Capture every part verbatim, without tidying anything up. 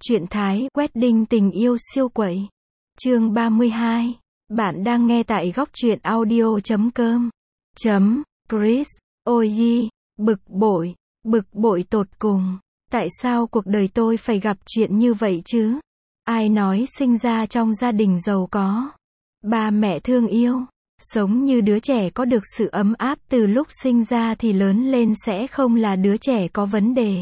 Truyện Thái Wedding tình yêu siêu quậy. Chương ba mươi hai. Bạn đang nghe tại góc truyện audio chấm com. Chấm. Chris. Ôi yi. Bực bội. Bực bội tột cùng. Tại sao cuộc đời tôi phải gặp chuyện như vậy chứ? Ai nói sinh ra trong gia đình giàu có, ba mẹ thương yêu, sống như đứa trẻ có được sự ấm áp từ lúc sinh ra thì lớn lên sẽ không là đứa trẻ có vấn đề.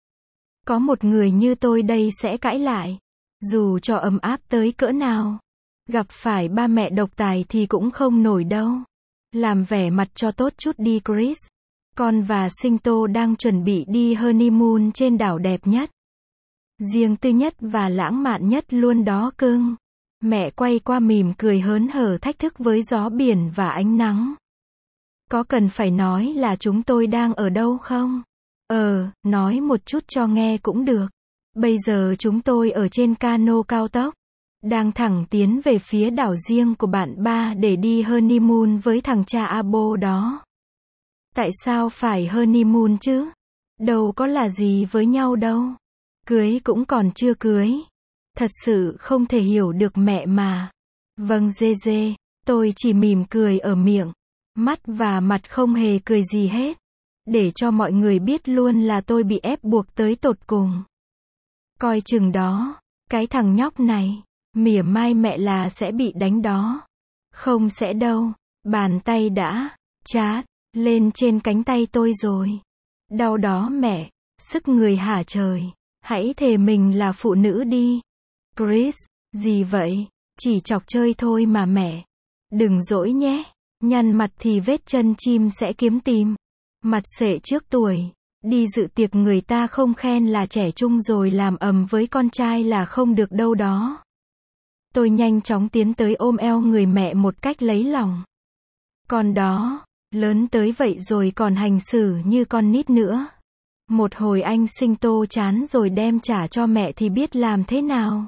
Có một người như tôi đây sẽ cãi lại. Dù cho ấm áp tới cỡ nào, gặp phải ba mẹ độc tài thì cũng không nổi đâu. Làm vẻ mặt cho tốt chút đi Chris. Con và Sinh Tô đang chuẩn bị đi honeymoon trên đảo đẹp nhất, riêng tư nhất và lãng mạn nhất luôn đó cưng. Mẹ quay qua mỉm cười hớn hở thách thức với gió biển và ánh nắng. Có cần phải nói là chúng tôi đang ở đâu không? Ờ, nói một chút cho nghe cũng được. Bây giờ chúng tôi ở trên cano cao tốc, đang thẳng tiến về phía đảo riêng của bạn ba để đi honeymoon với thằng cha abo đó. Tại sao phải honeymoon chứ? Đâu có là gì với nhau đâu. Cưới cũng còn chưa cưới. Thật sự không thể hiểu được mẹ mà. Vâng dê dê, tôi chỉ mỉm cười ở miệng, mắt và mặt không hề cười gì hết. Để cho mọi người biết luôn là tôi bị ép buộc tới tột cùng. Coi chừng đó, cái thằng nhóc này, mỉa mai mẹ là sẽ bị đánh đó. Không sẽ đâu, bàn tay đã chát lên trên cánh tay tôi rồi. Đau đó mẹ, sức người hả trời. Hãy thề mình là phụ nữ đi. Chris, gì vậy? Chỉ chọc chơi thôi mà mẹ. Đừng dỗi nhé. Nhăn mặt thì vết chân chim sẽ kiếm tìm. Mặt sệ trước tuổi. Đi dự tiệc người ta không khen là trẻ trung rồi làm ầm với con trai là không được đâu đó. Tôi nhanh chóng tiến tới ôm eo người mẹ một cách lấy lòng. Con đó, lớn tới vậy rồi còn hành xử như con nít nữa. Một hồi anh Sinh Tô chán rồi đem trả cho mẹ thì biết làm thế nào.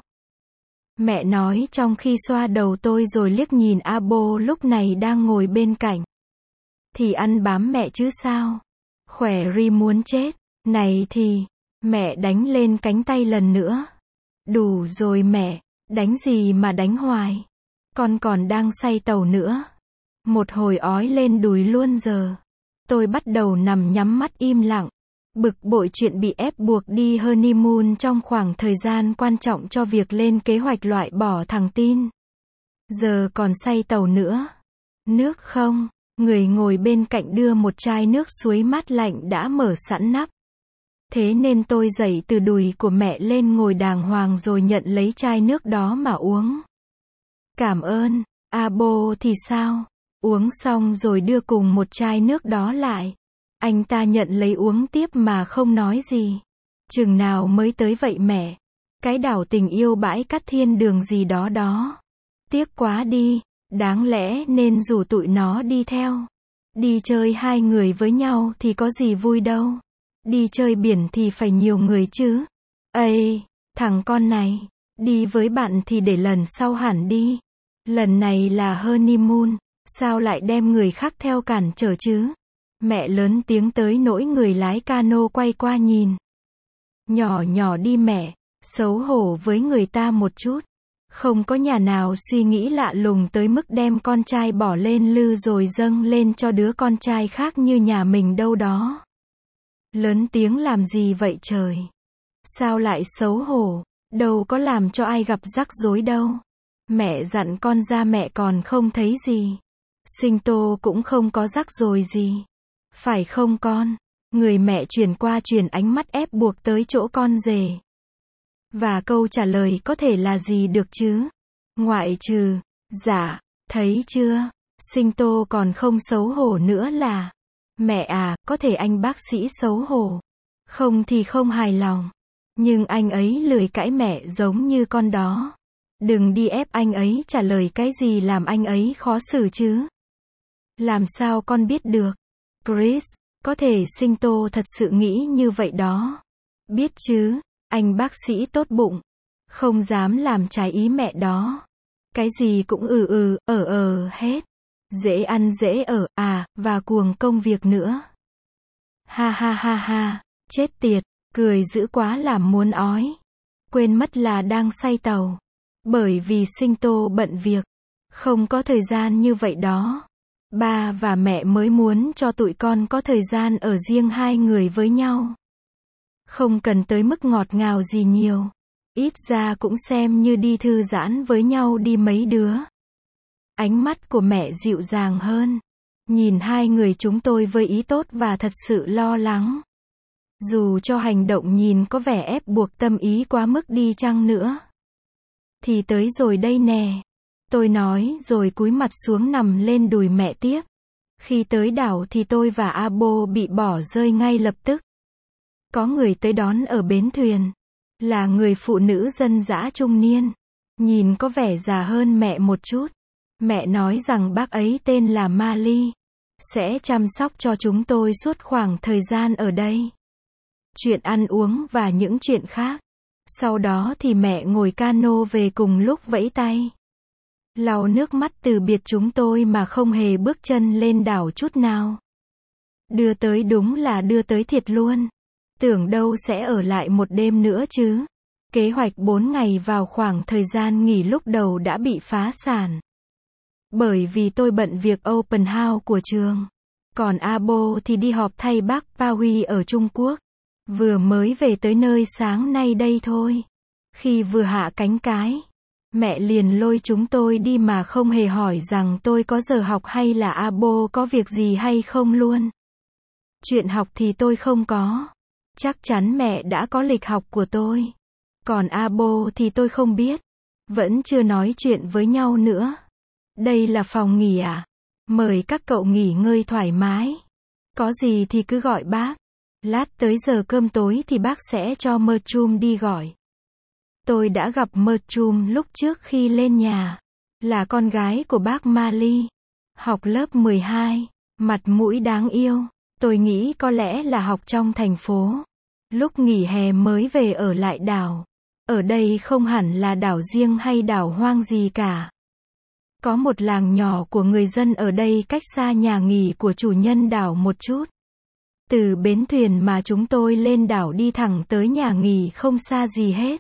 Mẹ nói trong khi xoa đầu tôi rồi liếc nhìn abo lúc này đang ngồi bên cạnh. Thì ăn bám mẹ chứ sao? Khỏe ri muốn chết. Này thì, mẹ đánh lên cánh tay lần nữa. Đủ rồi mẹ, đánh gì mà đánh hoài. Con còn đang say tàu nữa. Một hồi ói lên đùi luôn giờ. Tôi bắt đầu nằm nhắm mắt im lặng. Bực bội chuyện bị ép buộc đi honeymoon trong khoảng thời gian quan trọng cho việc lên kế hoạch loại bỏ thằng Tin. Giờ còn say tàu nữa. Nước không? Người ngồi bên cạnh đưa một chai nước suối mát lạnh đã mở sẵn nắp. Thế nên tôi dậy từ đùi của mẹ lên ngồi đàng hoàng rồi nhận lấy chai nước đó mà uống. Cảm ơn. Abo thì sao? Uống xong rồi đưa cùng một chai nước đó lại. Anh ta nhận lấy uống tiếp mà không nói gì. Chừng nào mới tới vậy mẹ? Cái đảo tình yêu bãi cát thiên đường gì đó đó. Tiếc quá đi, đáng lẽ nên rủ tụi nó đi theo. Đi chơi hai người với nhau thì có gì vui đâu. Đi chơi biển thì phải nhiều người chứ. Ây, thằng con này, đi với bạn thì để lần sau hẳn đi. Lần này là honeymoon, sao lại đem người khác theo cản trở chứ? Mẹ lớn tiếng tới nỗi người lái cano quay qua nhìn. Nhỏ nhỏ đi mẹ, xấu hổ với người ta một chút. Không có nhà nào suy nghĩ lạ lùng tới mức đem con trai bỏ lên lư rồi dâng lên cho đứa con trai khác như nhà mình đâu đó. Lớn tiếng làm gì vậy trời? Sao lại xấu hổ? Đâu có làm cho ai gặp rắc rối đâu. Mẹ dặn con ra mẹ còn không thấy gì. Sinh Tô cũng không có rắc rối gì. Phải không con? Người mẹ chuyển qua chuyển ánh mắt ép buộc tới chỗ con rể. Và câu trả lời có thể là gì được chứ? Ngoại trừ, dạ, thấy chưa? Sinh Tô còn không xấu hổ nữa là. Mẹ à, có thể anh bác sĩ xấu hổ. Không thì không hài lòng. Nhưng anh ấy lười cãi mẹ giống như con đó. Đừng đi ép anh ấy trả lời cái gì làm anh ấy khó xử chứ. Làm sao con biết được? Chris, có thể Sinh Tô thật sự nghĩ như vậy đó. Biết chứ, anh bác sĩ tốt bụng. Không dám làm trái ý mẹ đó. Cái gì cũng ừ ừ, ở ờ hết. Dễ ăn dễ ở, à, và cuồng công việc nữa. Ha ha ha ha, chết tiệt, cười dữ quá làm muốn ói. quên mất là đang say tàu. Bởi vì sinh tô bận việc, không có thời gian như vậy đó. Ba và mẹ mới muốn cho tụi con có thời gian ở riêng hai người với nhau. Không cần tới mức ngọt ngào gì nhiều. Ít ra cũng xem như đi thư giãn với nhau đi mấy đứa. Ánh mắt của mẹ dịu dàng hơn. Nhìn hai người chúng tôi với ý tốt và thật sự lo lắng. Dù cho hành động nhìn có vẻ ép buộc tâm ý quá mức đi chăng nữa. Thì tới rồi đây nè. Tôi nói rồi cúi mặt xuống nằm lên đùi mẹ tiếp. Khi tới đảo thì tôi và Abo bị bỏ rơi ngay lập tức. Có người tới đón ở bến thuyền. Là người phụ nữ dân dã trung niên. Nhìn có vẻ già hơn mẹ một chút. Mẹ nói rằng bác ấy tên là Mali. Sẽ chăm sóc cho chúng tôi suốt khoảng thời gian ở đây. Chuyện ăn uống và những chuyện khác. Sau đó thì mẹ ngồi cano về cùng lúc vẫy tay. Lau nước mắt từ biệt chúng tôi mà không hề bước chân lên đảo chút nào. Đưa tới đúng là đưa tới thiệt luôn. Tưởng đâu sẽ ở lại một đêm nữa chứ. Kế hoạch bốn ngày vào khoảng thời gian nghỉ lúc đầu đã bị phá sản. Bởi vì tôi bận việc open house của trường. Còn Abo thì đi họp thay bác Paui ở Trung Quốc. Vừa mới về tới nơi sáng nay đây thôi. Khi vừa hạ cánh cái, mẹ liền lôi chúng tôi đi mà không hề hỏi rằng tôi có giờ học hay là Abo có việc gì hay không luôn. Chuyện học thì tôi không có. Chắc chắn mẹ đã có lịch học của tôi. Còn Abo thì tôi không biết. Vẫn chưa nói chuyện với nhau nữa. Đây là phòng nghỉ à? Mời các cậu nghỉ ngơi thoải mái. Có gì thì cứ gọi bác. Lát tới giờ cơm tối thì bác sẽ cho Mertrum đi gọi. Tôi đã gặp Mertrum lúc trước khi lên nhà. Là con gái của bác Mali. Học lớp mười hai. Mặt mũi đáng yêu. Tôi nghĩ có lẽ là học trong thành phố. Lúc nghỉ hè mới về ở lại đảo. Ở đây không hẳn là đảo riêng hay đảo hoang gì cả. Có một làng nhỏ của người dân ở đây cách xa nhà nghỉ của chủ nhân đảo một chút. Từ bến thuyền mà chúng tôi lên đảo đi thẳng tới nhà nghỉ không xa gì hết.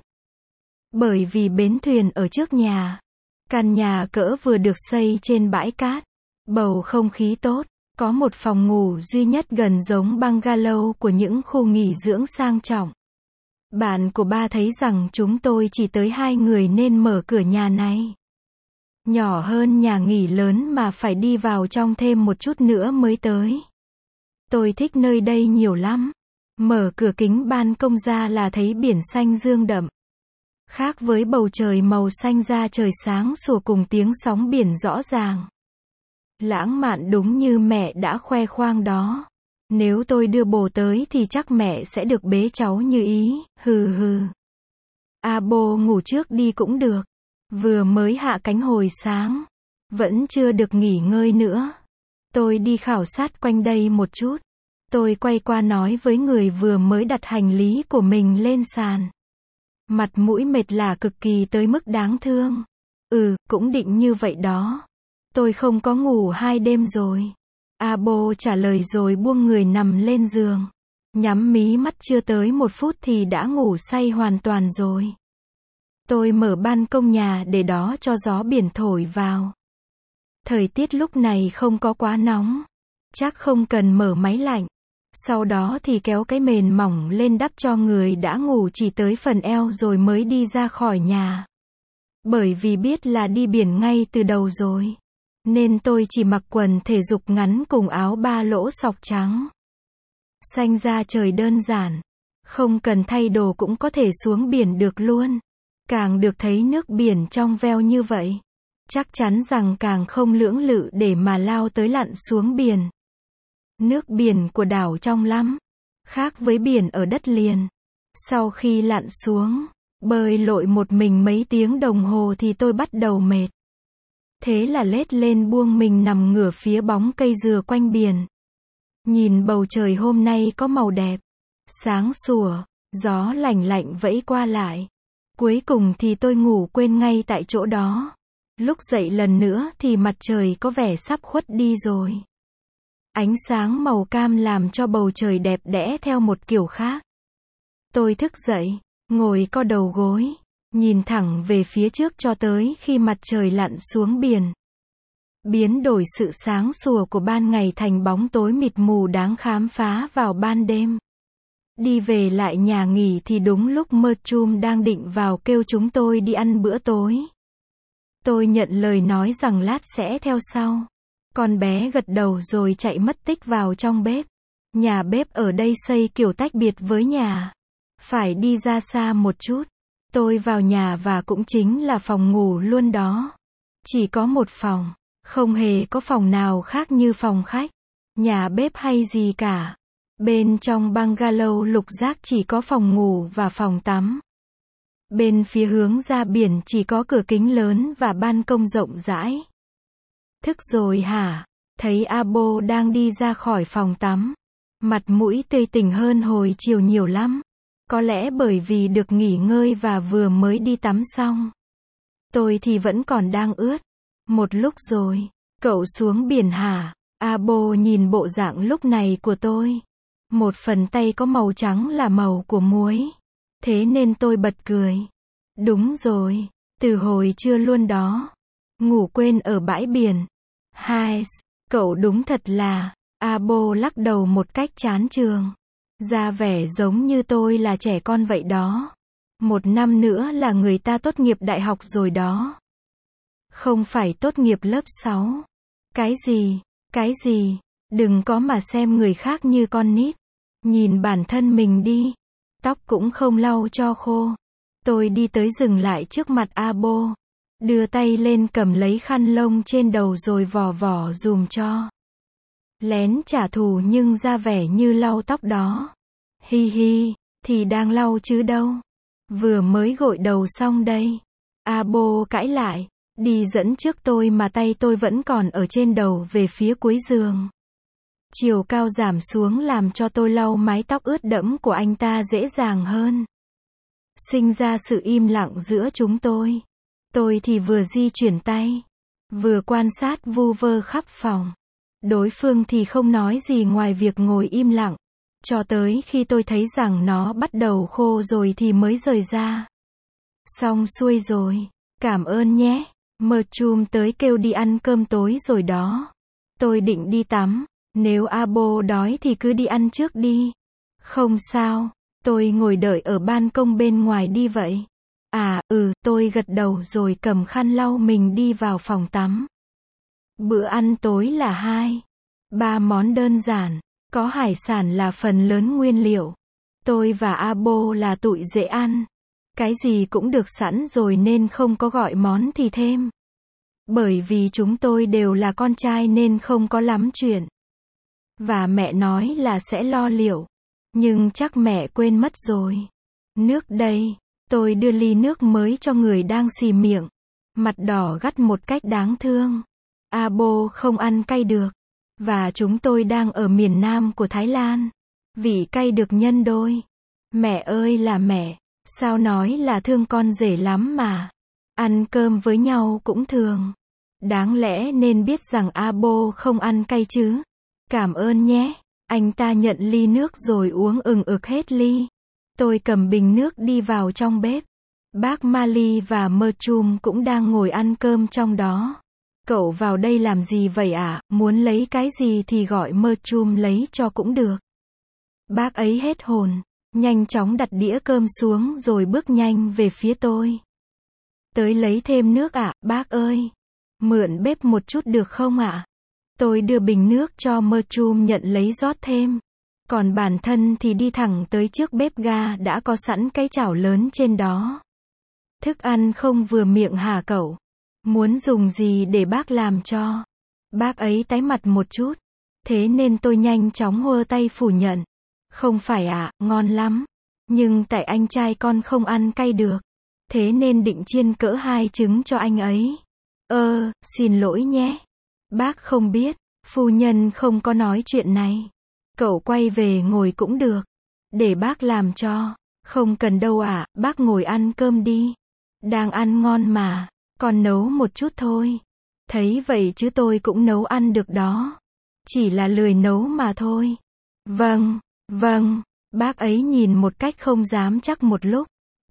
Bởi vì bến thuyền ở trước nhà. Căn nhà cỡ vừa được xây trên bãi cát. Bầu không khí tốt. Có một phòng ngủ duy nhất gần giống bungalow của những khu nghỉ dưỡng sang trọng. Bạn của ba thấy rằng chúng tôi chỉ tới hai người nên mở cửa nhà này. Nhỏ hơn nhà nghỉ lớn mà phải đi vào trong thêm một chút nữa mới tới. Tôi thích nơi đây nhiều lắm. Mở cửa kính ban công ra là thấy biển xanh dương đậm. Khác với bầu trời màu xanh da trời sáng sủa cùng tiếng sóng biển rõ ràng. Lãng mạn đúng như mẹ đã khoe khoang đó. Nếu tôi đưa bồ tới thì chắc mẹ sẽ được bế cháu như ý, hừ hừ. Abo ngủ trước đi cũng được. Vừa mới hạ cánh hồi sáng. Vẫn chưa được nghỉ ngơi nữa. Tôi đi khảo sát quanh đây một chút. Tôi quay qua nói với người vừa mới đặt hành lý của mình lên sàn. Mặt mũi mệt lả cực kỳ tới mức đáng thương. Ừ, cũng định như vậy đó. Tôi không có ngủ hai đêm rồi. Abo trả lời rồi buông người nằm lên giường. Nhắm mí mắt chưa tới một phút thì đã ngủ say hoàn toàn rồi. Tôi mở ban công nhà để đó cho gió biển thổi vào. Thời tiết lúc này không có quá nóng. Chắc không cần mở máy lạnh. Sau đó thì kéo cái mền mỏng lên đắp cho người đã ngủ chỉ tới phần eo rồi mới đi ra khỏi nhà. Bởi vì biết là đi biển ngay từ đầu rồi. Nên tôi chỉ mặc quần thể dục ngắn cùng áo ba lỗ sọc trắng. Xanh da trời đơn giản. Không cần thay đồ cũng có thể xuống biển được luôn. Càng được thấy nước biển trong veo như vậy. Chắc chắn rằng càng không lưỡng lự để mà lao tới lặn xuống biển. Nước biển của đảo trong lắm. Khác với biển ở đất liền. Sau khi lặn xuống, bơi lội một mình mấy tiếng đồng hồ thì tôi bắt đầu mệt. Thế là lết lên buông mình nằm ngửa phía bóng cây dừa quanh biển. Nhìn bầu trời hôm nay có màu đẹp. Sáng sủa, gió lành lạnh vẫy qua lại. Cuối cùng thì tôi ngủ quên ngay tại chỗ đó. Lúc dậy lần nữa thì mặt trời có vẻ sắp khuất đi rồi. Ánh sáng màu cam làm cho bầu trời đẹp đẽ theo một kiểu khác. Tôi thức dậy, ngồi co đầu gối, nhìn thẳng về phía trước cho tới khi mặt trời lặn xuống biển. Biến đổi sự sáng sủa của ban ngày thành bóng tối mịt mù đáng khám phá vào ban đêm. Đi về lại nhà nghỉ thì đúng lúc Merchum đang định vào kêu chúng tôi đi ăn bữa tối. Tôi nhận lời nói rằng lát sẽ theo sau. Con bé gật đầu rồi chạy mất tích vào trong bếp. Nhà bếp ở đây xây kiểu tách biệt với nhà. Phải đi ra xa một chút. Tôi vào nhà và cũng chính là phòng ngủ luôn đó. Chỉ có một phòng. Không hề có phòng nào khác như phòng khách, nhà bếp hay gì cả. Bên trong bungalow lục giác chỉ có phòng ngủ và phòng tắm. Bên phía hướng ra biển chỉ có cửa kính lớn và ban công rộng rãi. Thức rồi hả? Thấy Abo đang đi ra khỏi phòng tắm. Mặt mũi tươi tỉnh hơn hồi chiều nhiều lắm. Có lẽ bởi vì được nghỉ ngơi và vừa mới đi tắm xong. Tôi thì vẫn còn đang ướt. Một lúc rồi, cậu xuống biển hả? Abo nhìn bộ dạng lúc này của tôi. Một phần tay có màu trắng là màu của muối. Thế nên tôi bật cười. Đúng rồi, từ hồi trưa luôn đó. Ngủ quên ở bãi biển. Hai, cậu đúng thật là. Abo lắc đầu một cách chán chường. Ra vẻ giống như tôi là trẻ con vậy đó. Một năm nữa là người ta tốt nghiệp đại học rồi đó. Không phải tốt nghiệp lớp sáu. Cái gì, cái gì, đừng có mà xem người khác như con nít. Nhìn bản thân mình đi. Tóc cũng không lau cho khô. Tôi đi tới dừng lại trước mặt Abo. Đưa tay lên cầm lấy khăn lông trên đầu rồi vò vò dùm cho. Lén trả thù nhưng ra vẻ như lau tóc đó. Hi hi, thì đang lau chứ đâu. Vừa mới gội đầu xong đây. Abo cãi lại. Đi dẫn trước tôi mà tay tôi vẫn còn ở trên đầu về phía cuối giường. Chiều cao giảm xuống làm cho tôi lau mái tóc ướt đẫm của anh ta dễ dàng hơn. Sinh ra sự im lặng giữa chúng tôi. Tôi thì vừa di chuyển tay, vừa quan sát vu vơ khắp phòng. Đối phương thì không nói gì ngoài việc ngồi im lặng. Cho tới khi tôi thấy rằng nó bắt đầu khô rồi thì mới rời ra. Xong xuôi rồi. Cảm ơn nhé. Merchum tới kêu đi ăn cơm tối rồi đó. Tôi định đi tắm. Nếu Abo đói thì cứ đi ăn trước đi. Không sao. Tôi ngồi đợi ở ban công bên ngoài đi vậy. À, ừ, tôi gật đầu rồi cầm khăn lau mình đi vào phòng tắm. Bữa ăn tối là hai, ba món đơn giản. Có hải sản là phần lớn nguyên liệu. Tôi và Abo là tụi dễ ăn. Cái gì cũng được sẵn rồi nên không có gọi món thì thêm. Bởi vì chúng tôi đều là con trai nên không có lắm chuyện. Và mẹ nói là sẽ lo liệu. Nhưng chắc mẹ quên mất rồi. Nước đây. Tôi đưa ly nước mới cho người đang xì miệng. Mặt đỏ gắt một cách đáng thương. Abo không ăn cay được. Và chúng tôi đang ở miền Nam của Thái Lan. Vị cay được nhân đôi. Mẹ ơi là mẹ. Sao nói là thương con rể lắm mà. Ăn cơm với nhau cũng thường. Đáng lẽ nên biết rằng Abo không ăn cay chứ. Cảm ơn nhé. Anh ta nhận ly nước rồi uống ừng ực hết ly. Tôi cầm bình nước đi vào trong bếp. Bác Mali và Merchum cũng đang ngồi ăn cơm trong đó. Cậu vào đây làm gì vậy ạ? À? Muốn lấy cái gì thì gọi Merchum lấy cho cũng được. Bác ấy hết hồn. Nhanh chóng đặt đĩa cơm xuống rồi bước nhanh về phía tôi. Tới lấy thêm nước ạ, à, bác ơi. Mượn bếp một chút được không ạ? À? Tôi đưa bình nước cho Merchum nhận lấy rót thêm. Còn bản thân thì đi thẳng tới trước bếp ga đã có sẵn cái chảo lớn trên đó. Thức ăn không vừa miệng hả cậu? Muốn dùng gì để bác làm cho? Bác ấy tái mặt một chút. Thế nên tôi nhanh chóng hơ tay phủ nhận. Không phải ạ, à, ngon lắm. Nhưng tại anh trai con không ăn cay được. Thế nên định chiên cỡ hai trứng cho anh ấy. Ơ, xin lỗi nhé. Bác không biết, phu nhân không có nói chuyện này. Cậu quay về ngồi cũng được. Để bác làm cho. Không cần đâu ạ, à, bác ngồi ăn cơm đi. Đang ăn ngon mà. Con nấu một chút thôi. Thấy vậy chứ tôi cũng nấu ăn được đó. Chỉ là lười nấu mà thôi. Vâng, vâng. Bác ấy nhìn một cách không dám chắc một lúc.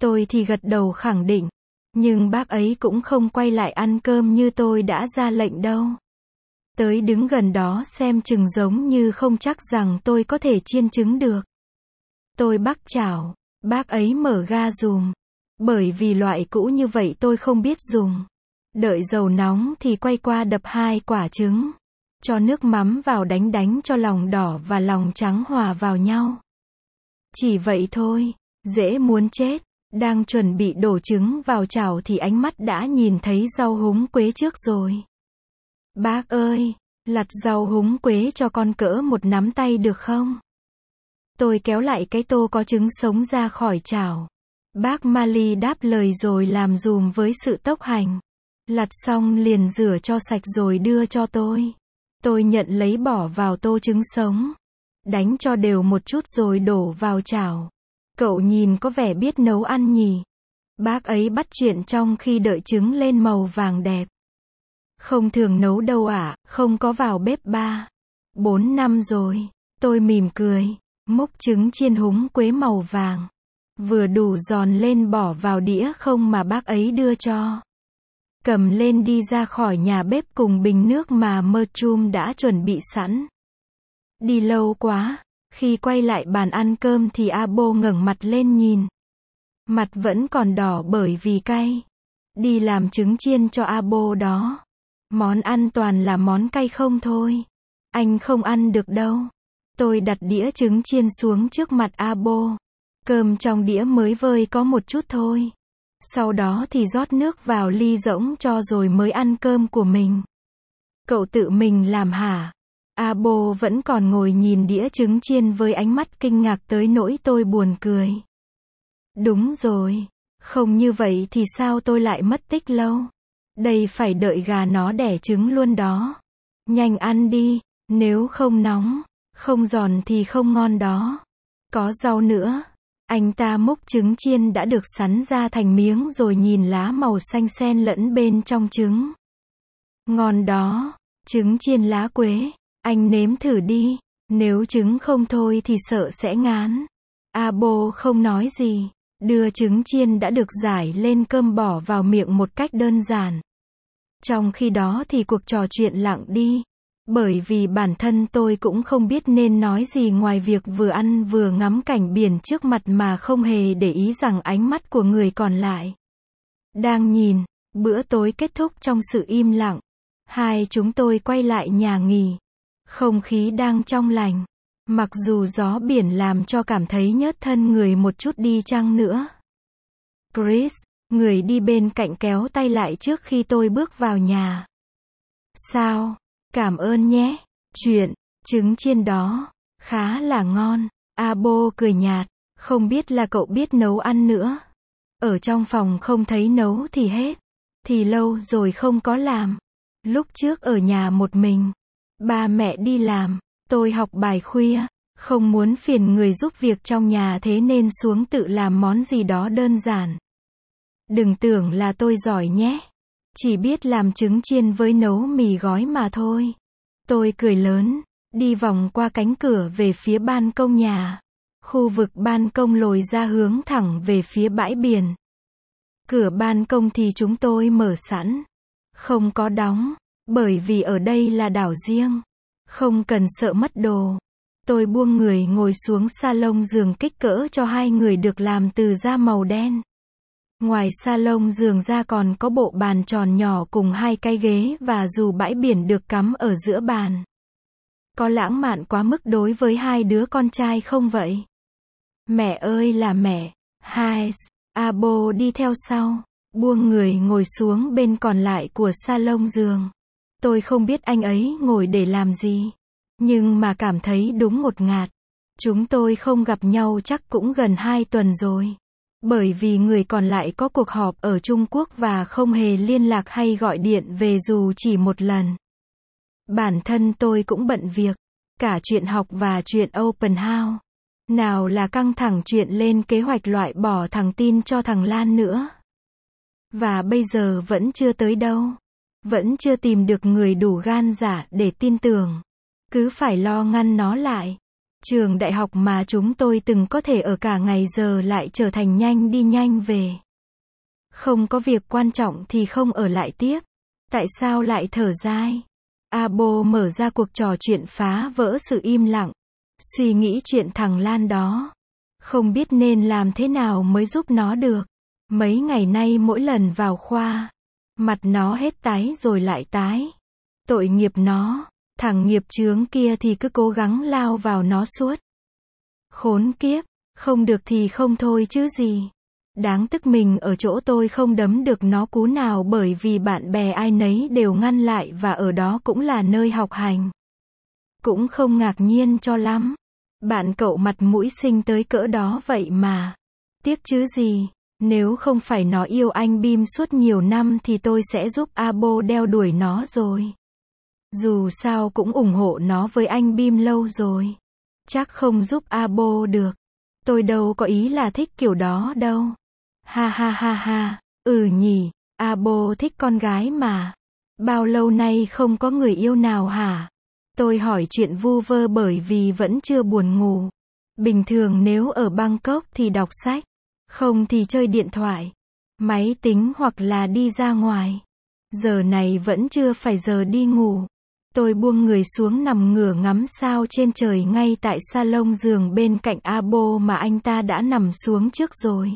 Tôi thì gật đầu khẳng định. Nhưng bác ấy cũng không quay lại ăn cơm như tôi đã ra lệnh đâu. Tới đứng gần đó xem chừng giống như không chắc rằng tôi có thể chiên trứng được. Tôi bắc chảo, bác ấy mở ga dùm. Bởi vì loại cũ như vậy tôi không biết dùng. Đợi dầu nóng thì quay qua đập hai quả trứng. Cho nước mắm vào đánh đánh cho lòng đỏ và lòng trắng hòa vào nhau. Chỉ vậy thôi, dễ muốn chết. Đang chuẩn bị đổ trứng vào chảo thì ánh mắt đã nhìn thấy rau húng quế trước rồi. Bác ơi, lặt rau húng quế cho con cỡ một nắm tay được không? Tôi kéo lại cái tô có trứng sống ra khỏi chảo. Bác Mali đáp lời rồi làm dùm với sự tốc hành. Lặt xong liền rửa cho sạch rồi đưa cho tôi. Tôi nhận lấy bỏ vào tô trứng sống. Đánh cho đều một chút rồi đổ vào chảo. Cậu nhìn có vẻ biết nấu ăn nhỉ? Bác ấy bắt chuyện trong khi đợi trứng lên màu vàng đẹp. Không thường nấu đâu ạ, à, không có vào bếp ba, bốn năm rồi. Tôi mỉm cười, múc trứng chiên húng quế màu vàng. Vừa đủ giòn lên bỏ vào đĩa không mà bác ấy đưa cho. Cầm lên đi ra khỏi nhà bếp cùng bình nước mà Merchum đã chuẩn bị sẵn. Đi lâu quá, khi quay lại bàn ăn cơm thì Abo ngẩng mặt lên nhìn. Mặt vẫn còn đỏ bởi vì cay. Đi làm trứng chiên cho Abo đó. Món ăn toàn là món cay không thôi. Anh không ăn được đâu. Tôi đặt đĩa trứng chiên xuống trước mặt Abo. Cơm trong đĩa mới vơi có một chút thôi. Sau đó thì rót nước vào ly rỗng cho rồi mới ăn cơm của mình. Cậu tự mình làm hả? Abo vẫn còn ngồi nhìn đĩa trứng chiên với ánh mắt kinh ngạc tới nỗi tôi buồn cười. Đúng rồi. Không như vậy thì sao tôi lại mất tích lâu? Đây phải đợi gà nó đẻ trứng luôn đó. Nhanh ăn đi, nếu không nóng, không giòn thì không ngon đó. Có rau nữa. Anh ta múc trứng chiên đã được sắn ra thành miếng rồi nhìn lá màu xanh xen lẫn bên trong trứng. Ngon đó, trứng chiên lá quế. Anh nếm thử đi, nếu trứng không thôi thì sợ sẽ ngán. Abo không nói gì, đưa trứng chiên đã được rải lên cơm bỏ vào miệng một cách đơn giản. Trong khi đó thì cuộc trò chuyện lặng đi, bởi vì bản thân tôi cũng không biết nên nói gì ngoài việc vừa ăn vừa ngắm cảnh biển trước mặt mà không hề để ý rằng ánh mắt của người còn lại đang nhìn. Bữa tối kết thúc trong sự im lặng. Hai chúng tôi quay lại nhà nghỉ. Không khí đang trong lành. Mặc dù gió biển làm cho cảm thấy nhớt thân người một chút đi chăng nữa. Chris, người đi bên cạnh kéo tay lại trước khi tôi bước vào nhà. Sao? Cảm ơn nhé. Chuyện, trứng chiên đó, khá là ngon. Abo cười nhạt. Không biết là cậu biết nấu ăn nữa. Ở trong phòng không thấy nấu thì hết. Thì lâu rồi không có làm. Lúc trước ở nhà một mình. Ba mẹ đi làm, tôi học bài khuya, không muốn phiền người giúp việc trong nhà thế nên xuống tự làm món gì đó đơn giản. Đừng tưởng là tôi giỏi nhé. Chỉ biết làm trứng chiên với nấu mì gói mà thôi. Tôi cười lớn, đi vòng qua cánh cửa về phía ban công nhà. Khu vực ban công lồi ra hướng thẳng về phía bãi biển. Cửa ban công thì chúng tôi mở sẵn. Không có đóng. Bởi vì ở đây là đảo riêng. Không cần sợ mất đồ. Tôi buông người ngồi xuống salon giường kích cỡ cho hai người được làm từ da màu đen. Ngoài salon giường ra còn có bộ bàn tròn nhỏ cùng hai cái ghế và dù bãi biển được cắm ở giữa bàn. Có lãng mạn quá mức đối với hai đứa con trai không vậy? Mẹ ơi là mẹ. Hai, Abo đi theo sau, buông người ngồi xuống bên còn lại của salon giường. Tôi không biết anh ấy ngồi để làm gì, nhưng mà cảm thấy đúng ngột ngạt. Chúng tôi không gặp nhau chắc cũng gần hai tuần rồi. Bởi vì người còn lại có cuộc họp ở Trung Quốc và không hề liên lạc hay gọi điện về dù chỉ một lần. Bản thân tôi cũng bận việc, cả chuyện học và chuyện open house. Nào là căng thẳng chuyện lên kế hoạch loại bỏ thằng tin cho thằng Lan nữa. Và bây giờ vẫn chưa tới đâu. Vẫn chưa tìm được người đủ gan dạ để tin tưởng. Cứ phải lo ngăn nó lại. Trường đại học mà chúng tôi từng có thể ở cả ngày giờ lại trở thành nhanh đi nhanh về. Không có việc quan trọng thì không ở lại tiếp. Tại sao lại thở dài? Abo mở ra cuộc trò chuyện phá vỡ sự im lặng. Suy nghĩ chuyện thằng Lan đó. Không biết nên làm thế nào mới giúp nó được. Mấy ngày nay mỗi lần vào khoa, mặt nó hết tái rồi lại tái. Tội nghiệp nó, thằng nghiệp chướng kia thì cứ cố gắng lao vào nó suốt. Khốn kiếp, không được thì không thôi chứ gì. Đáng tức mình ở chỗ tôi không đấm được nó cú nào bởi vì bạn bè ai nấy đều ngăn lại và ở đó cũng là nơi học hành. Cũng không ngạc nhiên cho lắm. Bạn cậu mặt mũi xinh tới cỡ đó vậy mà. Tiếc chứ gì, nếu không phải nó yêu anh Bim suốt nhiều năm thì tôi sẽ giúp Abo đeo đuổi nó rồi. Dù sao cũng ủng hộ nó với anh Bim lâu rồi. Chắc không giúp Abo được. Tôi đâu có ý là thích kiểu đó đâu. Ha ha ha ha, ừ nhỉ, Abo thích con gái mà. Bao lâu nay không có người yêu nào hả? Tôi hỏi chuyện vu vơ bởi vì vẫn chưa buồn ngủ. Bình thường nếu ở Bangkok thì đọc sách, không thì chơi điện thoại, máy tính hoặc là đi ra ngoài. Giờ này vẫn chưa phải giờ đi ngủ. Tôi buông người xuống nằm ngửa ngắm sao trên trời ngay tại salon giường bên cạnh Abo mà anh ta đã nằm xuống trước rồi.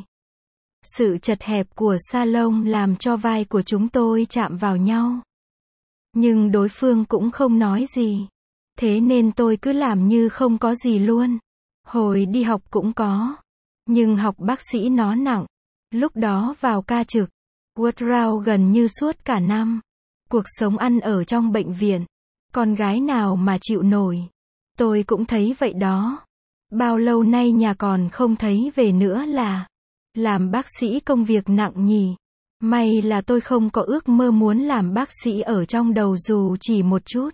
Sự chật hẹp của salon làm cho vai của chúng tôi chạm vào nhau. Nhưng đối phương cũng không nói gì. Thế nên tôi cứ làm như không có gì luôn. Hồi đi học cũng có. Nhưng học bác sĩ nó nặng. Lúc đó vào ca trực. Workout gần như suốt cả năm. Cuộc sống ăn ở trong bệnh viện. Con gái nào mà chịu nổi. Tôi cũng thấy vậy đó. Bao lâu nay nhà còn không thấy về nữa là. Làm bác sĩ công việc nặng nhỉ. May là tôi không có ước mơ muốn làm bác sĩ ở trong đầu dù chỉ một chút.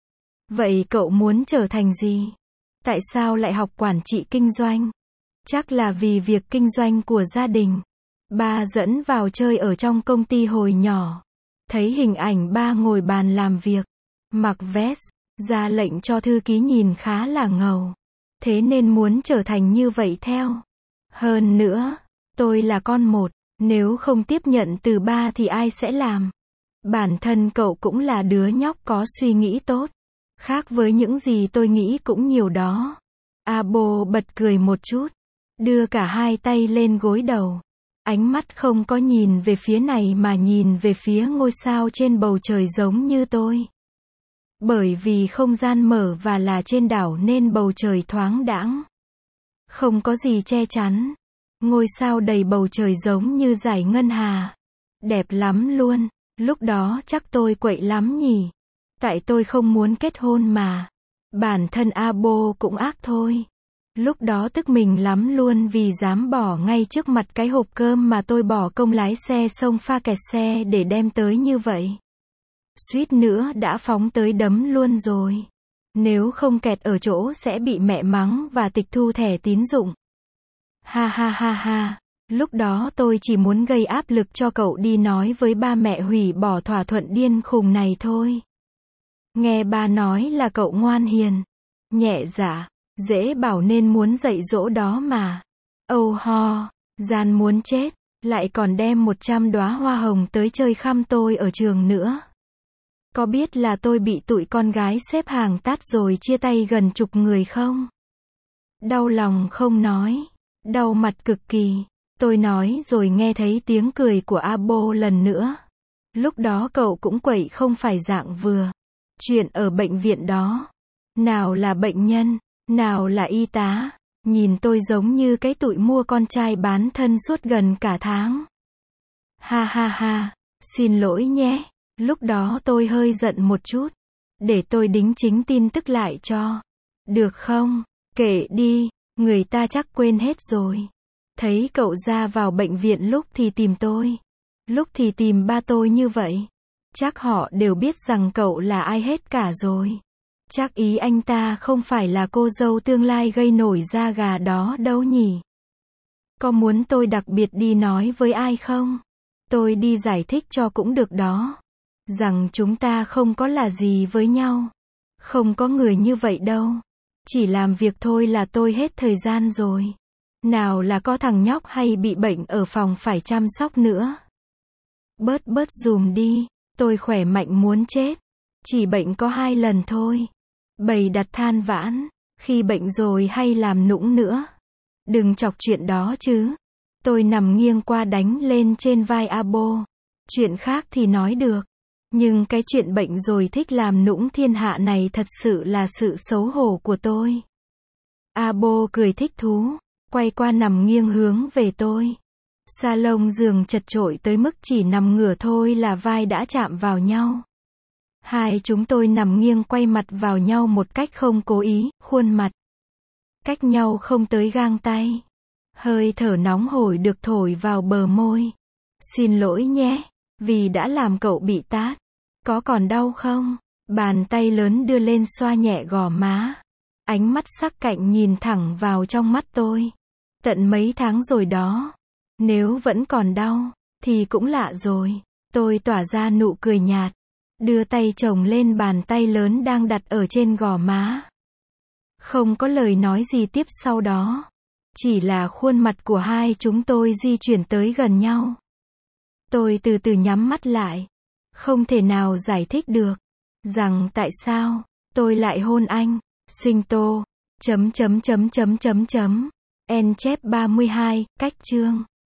Vậy cậu muốn trở thành gì? Tại sao lại học quản trị kinh doanh? Chắc là vì việc kinh doanh của gia đình. Ba dẫn vào chơi ở trong công ty hồi nhỏ. Thấy hình ảnh ba ngồi bàn làm việc. Mặc vest, ra lệnh cho thư ký nhìn khá là ngầu. Thế nên muốn trở thành như vậy theo. Hơn nữa, tôi là con một. Nếu không tiếp nhận từ ba thì ai sẽ làm? Bản thân cậu cũng là đứa nhóc có suy nghĩ tốt. Khác với những gì tôi nghĩ cũng nhiều đó. Abo bật cười một chút. Đưa cả hai tay lên gối đầu. Ánh mắt không có nhìn về phía này mà nhìn về phía ngôi sao trên bầu trời giống như tôi. Bởi vì không gian mở và là trên đảo nên bầu trời thoáng đãng. Không có gì che chắn. Ngôi sao đầy bầu trời giống như dải ngân hà. Đẹp lắm luôn. Lúc đó chắc tôi quậy lắm nhỉ. Tại tôi không muốn kết hôn mà. Bản thân Abo cũng ác thôi. Lúc đó tức mình lắm luôn vì dám bỏ ngay trước mặt cái hộp cơm mà tôi bỏ công lái xe xông pha kẹt xe để đem tới như vậy. Suýt nữa đã phóng tới đấm luôn rồi. Nếu không kẹt ở chỗ sẽ bị mẹ mắng và tịch thu thẻ tín dụng. Ha ha ha ha. Lúc đó tôi chỉ muốn gây áp lực cho cậu đi nói với ba mẹ hủy bỏ thỏa thuận điên khùng này thôi. Nghe ba nói là cậu ngoan hiền, nhẹ dạ, dễ bảo nên muốn dạy dỗ đó mà. Âu ho, gian muốn chết, lại còn đem một trăm đóa hoa hồng tới chơi khăm tôi ở trường nữa. Có biết là tôi bị tụi con gái xếp hàng tát rồi chia tay gần chục người không? Đau lòng không nói, đau mặt cực kỳ. Tôi nói rồi nghe thấy tiếng cười của Abo lần nữa. Lúc đó cậu cũng quậy không phải dạng vừa. Chuyện ở bệnh viện đó. Nào là bệnh nhân, nào là y tá. Nhìn tôi giống như cái tụi mua con trai bán thân suốt gần cả tháng. Ha ha ha, xin lỗi nhé. Lúc đó tôi hơi giận một chút. Để tôi đính chính tin tức lại cho. Được không? Kệ đi, người ta chắc quên hết rồi. Thấy cậu ra vào bệnh viện lúc thì tìm tôi. Lúc thì tìm ba tôi như vậy. Chắc họ đều biết rằng cậu là ai hết cả rồi. Chắc ý anh ta không phải là cô dâu tương lai gây nổi da gà đó đâu nhỉ. Có muốn tôi đặc biệt đi nói với ai không? Tôi đi giải thích cho cũng được đó. Rằng chúng ta không có là gì với nhau. Không có người như vậy đâu. Chỉ làm việc thôi là tôi hết thời gian rồi. Nào là có thằng nhóc hay bị bệnh ở phòng phải chăm sóc nữa. Bớt bớt dùm đi, tôi khỏe mạnh muốn chết. Chỉ bệnh có hai lần thôi. Bầy đặt than vãn, khi bệnh rồi hay làm nũng nữa. Đừng chọc chuyện đó chứ. Tôi nằm nghiêng qua đánh lên trên vai Abo. Chuyện khác thì nói được. Nhưng cái chuyện bệnh rồi thích làm nũng thiên hạ này thật sự là sự xấu hổ của tôi. Abo cười thích thú, quay qua nằm nghiêng hướng về tôi. Salon giường chật chội tới mức chỉ nằm ngửa thôi là vai đã chạm vào nhau. Hai chúng tôi nằm nghiêng quay mặt vào nhau một cách không cố ý, khuôn mặt cách nhau không tới gang tay. Hơi thở nóng hổi được thổi vào bờ môi. Xin lỗi nhé, vì đã làm cậu bị tát. Có còn đau không? Bàn tay lớn đưa lên xoa nhẹ gò má. Ánh mắt sắc cạnh nhìn thẳng vào trong mắt tôi. Tận mấy tháng rồi đó. Nếu vẫn còn đau, thì cũng lạ rồi. Tôi tỏa ra nụ cười nhạt. Đưa tay chồng lên bàn tay lớn đang đặt ở trên gò má. Không có lời nói gì tiếp sau đó. Chỉ là khuôn mặt của hai chúng tôi di chuyển tới gần nhau. Tôi từ từ nhắm mắt lại. Không thể nào giải thích được. Rằng tại sao tôi lại hôn anh. Sinh tô. Chấm chấm chấm chấm chấm chấm. En chép ba mươi hai, cách chương.